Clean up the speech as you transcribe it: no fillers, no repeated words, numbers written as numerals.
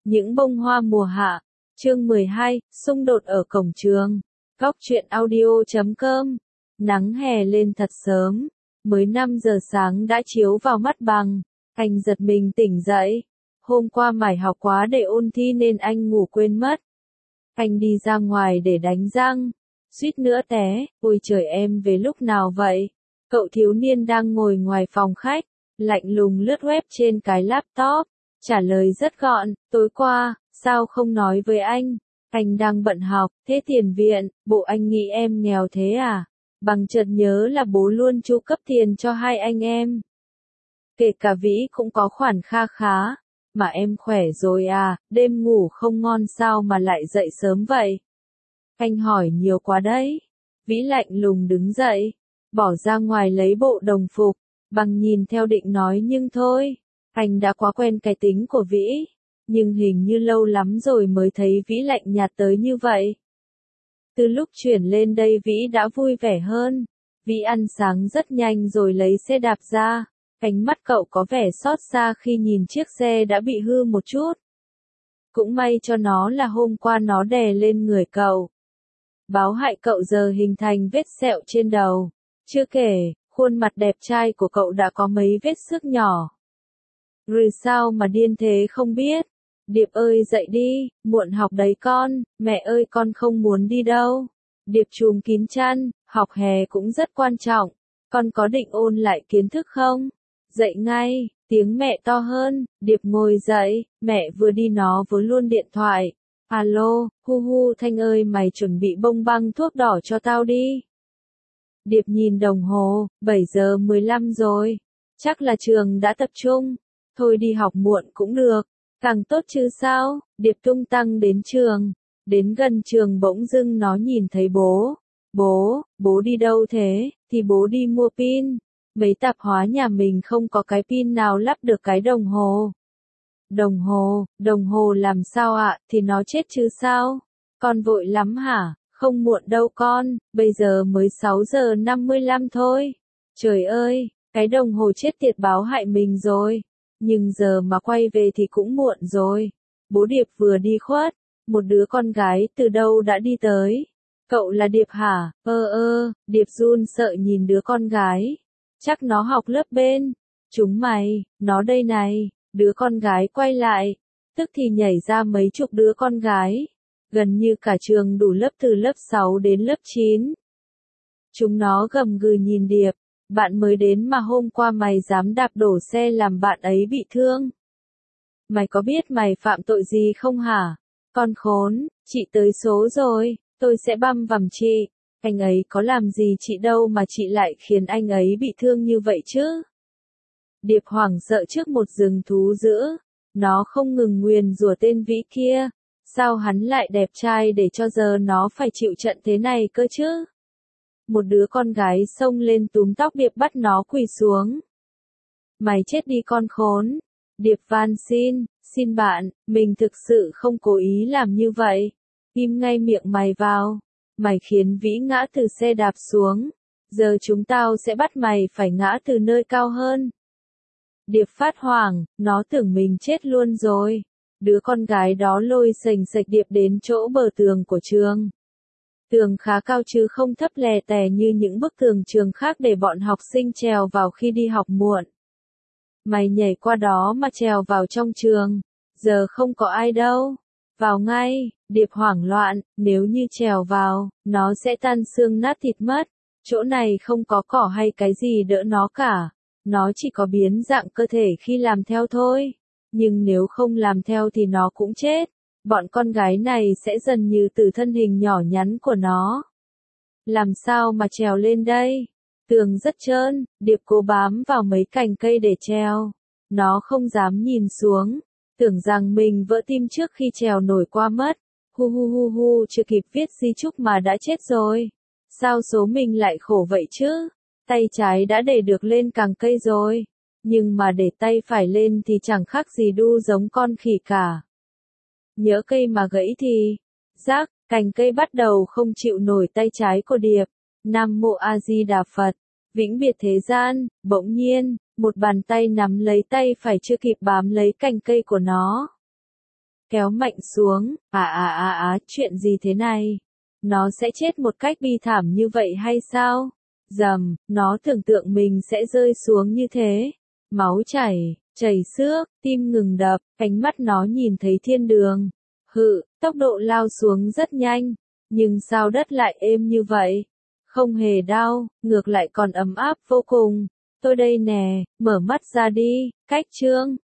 Những bông hoa mùa hạ. Chương 12, xung đột ở cổng trường. Góc truyện audio.com. Nắng hè lên thật sớm, mới 5 giờ sáng đã chiếu vào mắt Bằng. Anh giật mình tỉnh dậy. Hôm qua mải học quá để ôn thi nên anh ngủ quên mất. Anh đi ra ngoài để đánh răng, suýt nữa té. Ôi trời, em về lúc nào vậy? Cậu thiếu niên đang ngồi ngoài phòng khách, lạnh lùng lướt web trên cái laptop. Trả lời rất gọn, tối qua, sao không nói với anh? Anh đang bận học, thế tiền viện, bộ anh nghĩ em nghèo thế à? Bằng chợt nhớ là bố luôn chu cấp tiền cho hai anh em. Kể cả Vĩ cũng có khoản kha khá. Mà em khỏe rồi à, đêm ngủ không ngon sao mà lại dậy sớm vậy? Anh hỏi nhiều quá đấy. Vĩ lạnh lùng đứng dậy, bỏ ra ngoài lấy bộ đồng phục. Bằng nhìn theo định nói nhưng thôi. Anh đã quá quen cái tính của Vĩ, nhưng hình như lâu lắm rồi mới thấy Vĩ lạnh nhạt tới như vậy. Từ lúc chuyển lên đây Vĩ đã vui vẻ hơn. Vĩ ăn sáng rất nhanh rồi lấy xe đạp ra. Ánh mắt cậu có vẻ xót xa khi nhìn chiếc xe đã bị hư một chút. Cũng may cho nó là hôm qua nó đè lên người cậu. Báo hại cậu giờ hình thành vết sẹo trên đầu. Chưa kể, khuôn mặt đẹp trai của cậu đã có mấy vết xước nhỏ. Rồi sao mà điên thế không biết? Điệp ơi dậy đi, muộn học đấy con. Mẹ ơi con không muốn đi đâu. Điệp trùm kín chăn, học hè cũng rất quan trọng. Con có định ôn lại kiến thức không? Dậy ngay, tiếng mẹ to hơn. Điệp ngồi dậy, mẹ vừa đi nó với luôn điện thoại. Alo, hu hu Thanh ơi, mày chuẩn bị bông băng thuốc đỏ cho tao đi. Điệp nhìn đồng hồ, 7 giờ 15 rồi. Chắc là trường đã tập trung. Thôi đi học muộn cũng được, càng tốt chứ sao? Điệp tung tăng đến trường. Đến gần trường bỗng dưng nó nhìn thấy bố. Bố đi đâu thế? Thì bố đi mua pin. Mấy tạp hóa nhà mình không có cái pin nào lắp được cái đồng hồ. Đồng hồ làm sao ạ? Thì nó chết chứ sao? Con vội lắm hả? Không muộn đâu con, bây giờ mới 6 giờ 55 thôi. Trời ơi, cái đồng hồ chết tiệt báo hại mình rồi. Nhưng giờ mà quay về thì cũng muộn rồi. Bố Điệp vừa đi khuất, một đứa con gái từ đâu đã đi tới. Cậu là Điệp hả? Điệp run sợ nhìn đứa con gái. Chắc nó học lớp bên. Chúng mày, nó đây này. Đứa con gái quay lại, tức thì nhảy ra mấy chục đứa con gái. Gần như cả trường đủ lớp từ lớp 6 đến lớp 9. Chúng nó gầm gừ nhìn Điệp. Bạn mới đến mà hôm qua mày dám đạp đổ xe làm bạn ấy bị thương. Mày có biết mày phạm tội gì không hả? Con khốn, chị tới số rồi, tôi sẽ băm vằm chị. Anh ấy có làm gì chị đâu mà chị lại khiến anh ấy bị thương như vậy chứ? Điệp hoảng sợ trước một rừng thú dữ. Nó không ngừng nguyền rủa tên Vĩ kia. Sao hắn lại đẹp trai để cho giờ nó phải chịu trận thế này cơ chứ? Một đứa con gái xông lên túm tóc Điệp bắt nó quỳ xuống. Mày chết đi con khốn. Điệp van xin bạn, mình thực sự không cố ý làm như vậy. Im ngay miệng mày vào. Mày khiến Vĩ ngã từ xe đạp xuống. Giờ chúng tao sẽ bắt mày phải ngã từ nơi cao hơn. Điệp phát hoảng, nó tưởng mình chết luôn rồi. Đứa con gái đó lôi sềnh sạch Điệp đến chỗ bờ tường của trường. Tường khá cao chứ không thấp lè tè như những bức tường trường khác để bọn học sinh trèo vào khi đi học muộn. Mày nhảy qua đó mà trèo vào trong trường. Giờ không có ai đâu. Vào ngay. Điệp hoảng loạn, nếu như trèo vào, nó sẽ tan xương nát thịt mất. Chỗ này không có cỏ hay cái gì đỡ nó cả. Nó chỉ có biến dạng cơ thể khi làm theo thôi. Nhưng nếu không làm theo thì nó cũng chết. Bọn con gái này sẽ dần như từ thân hình nhỏ nhắn của nó. Làm sao mà trèo lên đây? Tường rất trơn, Điệp cố bám vào mấy cành cây để treo. Nó không dám nhìn xuống, tưởng rằng mình vỡ tim trước khi trèo nổi qua mất. Hu, chưa kịp viết di chúc mà đã chết rồi. Sao số mình lại khổ vậy chứ? Tay trái đã để được lên cành cây rồi. Nhưng mà để tay phải lên thì chẳng khác gì đu giống con khỉ cả. Nhỡ cây mà gãy thì, rác, cành cây bắt đầu không chịu nổi tay trái của Điệp. Nam Mô A Di Đà Phật, vĩnh biệt thế gian. Bỗng nhiên, một bàn tay nắm lấy tay phải chưa kịp bám lấy cành cây của nó. kéo mạnh xuống, chuyện gì thế này? Nó sẽ chết một cách bi thảm như vậy hay sao? Rầm, nó tưởng tượng mình sẽ rơi xuống như thế. Máu chảy xước, tim ngừng đập, ánh mắt nó nhìn thấy thiên đường. Tốc độ lao xuống rất nhanh, nhưng sao đất lại êm như vậy? Không hề đau, ngược lại còn ấm áp vô cùng. Tôi đây nè, mở mắt ra đi, cách chương.